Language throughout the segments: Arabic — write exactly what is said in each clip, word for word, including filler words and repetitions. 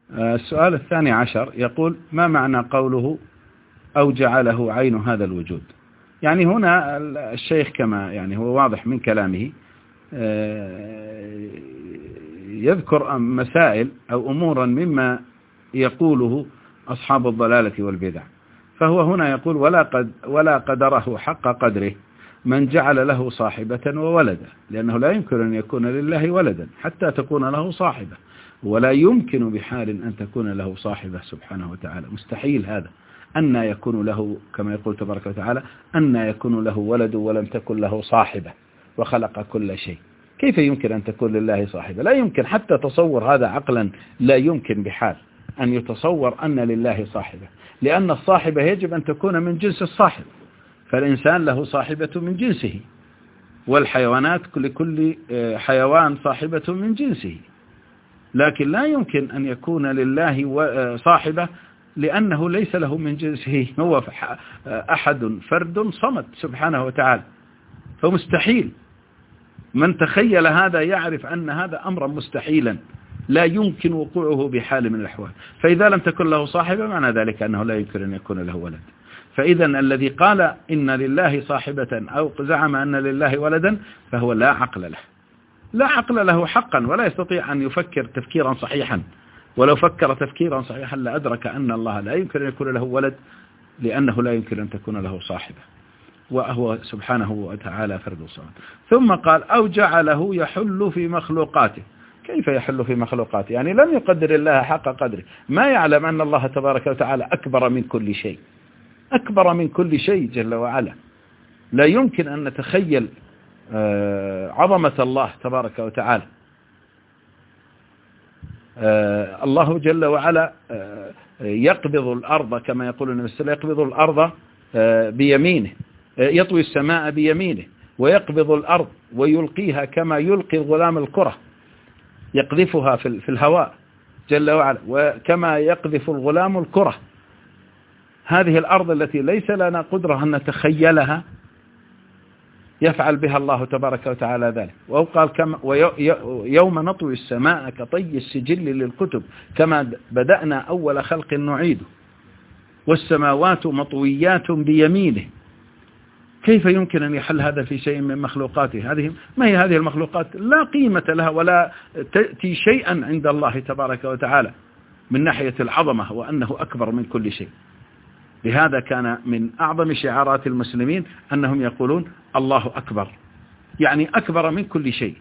السؤال الثاني عشر يقول: ما معنى قوله أو جعله عين هذا الوجود؟ يعني هنا الشيخ كما يعني هو واضح من كلامه يذكر مسائل أو أمورا مما يقوله أصحاب الضلالة والبدع، فهو هنا يقول: ولا, قد ولا قدره حق قدره من جعل له صاحبة وولدا، لأنه لا يمكن أن يكون لله ولدا حتى تكون له صاحبة، ولا يمكن بحال أن تكون له صاحبة سبحانه وتعالى، مستحيل هذا. أن يكون له كما يقول تبارك وتعالى: أن يكون له ولد ولم تكن له صاحبة وخلق كل شيء. كيف يمكن أن تكون لله صاحبة؟ لا يمكن، حتى تصور هذا عقلا لا يمكن بحال أن يتصور أن لله صاحبة، لأن الصاحبة يجب أن تكون من جنس الصاحب، فالإنسان له صاحبة من جنسه، والحيوانات لكل حيوان صاحبة من جنسه، لكن لا يمكن أن يكون لله صاحبة لأنه ليس له من جنسه، هو أحد فرد صمد سبحانه وتعالى، فمستحيل. من تخيل هذا يعرف أن هذا أمرا مستحيلا لا يمكن وقوعه بحال من الأحوال. فإذا لم تكن له صاحبة معنى ذلك أنه لا يمكن أن يكون له ولد. فإذا الذي قال إن لله صاحبة أو زعم أن لله ولدا فهو لا عقل له، لا عقل له حقا، ولا يستطيع أن يفكر تفكيرا صحيحا. ولو فكر تفكيرا صحيحا لأدرك أن الله لا يمكن أن يكون له ولد، لأنه لا يمكن أن تكون له صاحبة، وهو سبحانه وتعالى فرد صمد. ثم قال: أو جعله يحل في مخلوقاته. كيف يحل في مخلوقاته؟ يعني لم يقدر الله حق قدره، ما يعلم أن الله تبارك وتعالى أكبر من كل شيء، أكبر من كل شيء جل وعلا. لا يمكن أن نتخيل عظمة الله تبارك وتعالى. الله جل وعلا يقبض الأرض كما يقول النبي صلى الله عليه وسلم، يقبض الأرض بيمينه، يطوي السماء بيمينه، ويقبض الأرض ويلقيها كما يلقي الغلام الكرة، يقذفها في الهواء جل وعلا، وكما يقذف الغلام الكرة. هذه الأرض التي ليس لنا قدرة أن نتخيلها يفعل بها الله تبارك وتعالى ذلك. وقال: كما ويوم نطوي السماء كطي السجل للكتب كما بدأنا أول خلق نعيده والسماوات مطويات بيمينه. كيف يمكن أن يحل هذا في شيء من مخلوقاته؟ هذه ما هي هذه المخلوقات؟ لا قيمة لها ولا تأتي شيئا عند الله تبارك وتعالى من ناحية العظمة وأنه أكبر من كل شيء. لهذا كان من أعظم شعارات المسلمين أنهم يقولون: الله أكبر، يعني أكبر من كل شيء.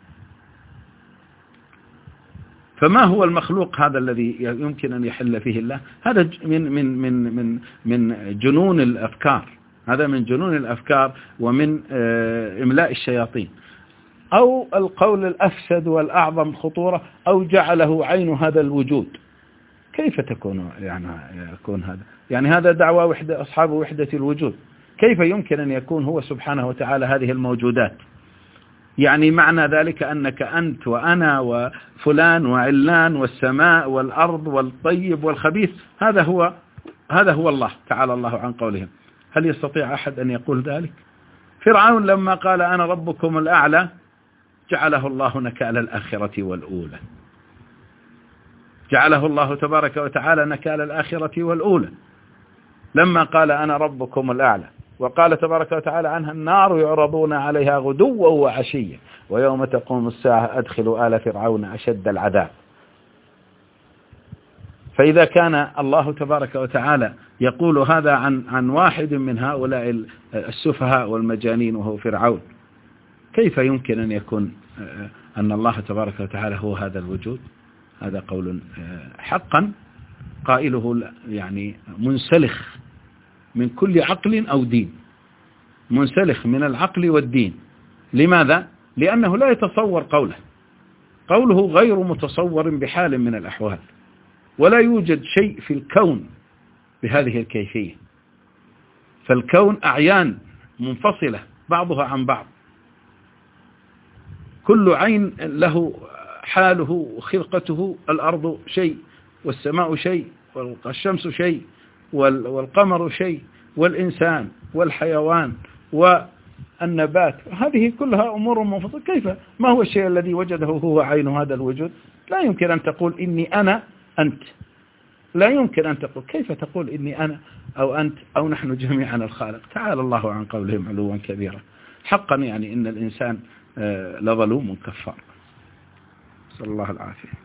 فما هو المخلوق هذا الذي يمكن أن يحل فيه الله؟ هذا من من من من من جنون الأفكار، هذا من جنون الأفكار ومن إملاء الشياطين. أو القول الأفسد والأعظم خطورة: أو جعله عين هذا الوجود. كيف تكون يعني يكون هذا؟ يعني هذا دعوة وحدة أصحاب وحدة الوجود. كيف يمكن أن يكون هو سبحانه وتعالى هذه الموجودات؟ يعني معنى ذلك أنك أنت وأنا وفلان وعلان والسماء والأرض والطيب والخبيث، هذا هو هذا هو الله تعالى الله عن قولهم. هل يستطيع أحد أن يقول ذلك؟ فرعون لما قال: أنا ربكم الأعلى، جعله الله نكال الآخرة والأولى، جعله الله تبارك وتعالى نكال الآخرة والأولى لما قال: أنا ربكم الأعلى. وقال تبارك وتعالى عنها: النار يعرضون عليها غدوا وعشيا ويوم تقوم الساعة أدخلوا آل فرعون أشد العذاب. فإذا كان الله تبارك وتعالى يقول هذا عن عن واحد من هؤلاء السفهاء والمجانين وهو فرعون، كيف يمكن أن يكون أن الله تبارك وتعالى هو هذا الوجود؟ هذا قول حقا قائله يعني منسلخ من كل عقل أو دين، منسلخ من العقل والدين. لماذا؟ لأنه لا يتصور قوله، قوله غير متصور بحال من الأحوال، ولا يوجد شيء في الكون بهذه الكيفية. فالكون أعيان منفصلة بعضها عن بعض، كل عين له حاله وخلقته. الأرض شيء، والسماء شيء، والشمس شيء، والقمر شيء، والإنسان والحيوان والنبات، هذه كلها أمور منفصلة. كيف؟ ما هو الشيء الذي وجده هو عين هذا الوجود؟ لا يمكن أن تقول إني أنا أنت، لا يمكن أن تقول. كيف تقول إني أنا أو أنت أو نحن جميعا الخالق؟ تعالى الله عن قولهم علوا كبيرا. حقا يعني إن الإنسان لظلوم كفار. صلى الله العافية.